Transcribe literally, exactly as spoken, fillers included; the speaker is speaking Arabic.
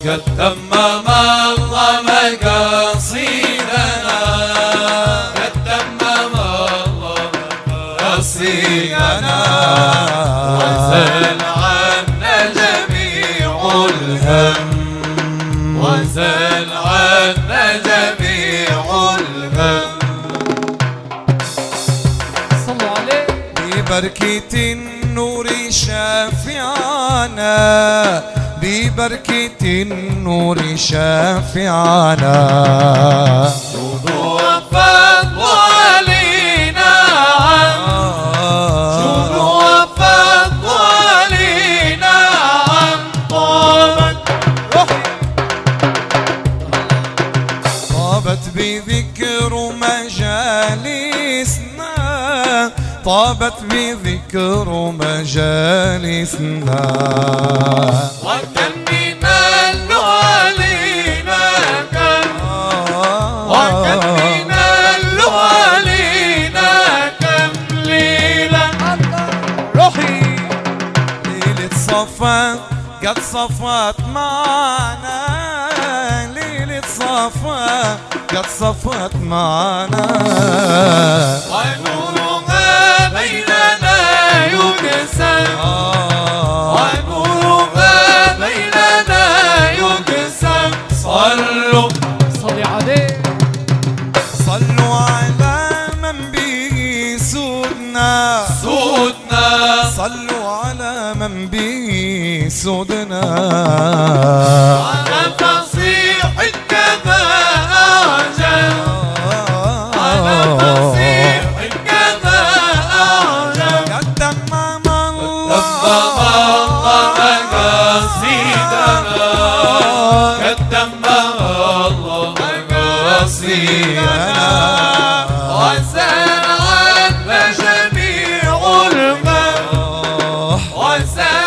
قد تمم الله مقاصدنا، قد تمم الله مقاصدنا، وزال عنا جميع الهم، وزال عنا جميع الهم. صلوا عليه. ببركة النور شافعنا، ببركة النور شافعنا، جود وفضل علينا، جود وفضل علينا عن طابت روحي، طابت بذكر مجالسنا، طابت بذكر مجالسنا، وكم من الليالينا كم، وكم من الليالينا كم ليلة روحي. ليلة صفا قد صفت معنا، ليلة صفا قد صفت معنا، ونورها بيننا يقسم، ونورها بيننا يقسم. صلوا صلي عليه. صلوا على من به سودنا، سودنا، صلوا على من به سودنا، على فصيح كذا أعجب، على فصيح كذا أعجب. قد تمم الله تمم الله مقاصدنا، قد تمم الله مقاصدنا، وزال عنا جميع الهم، وزال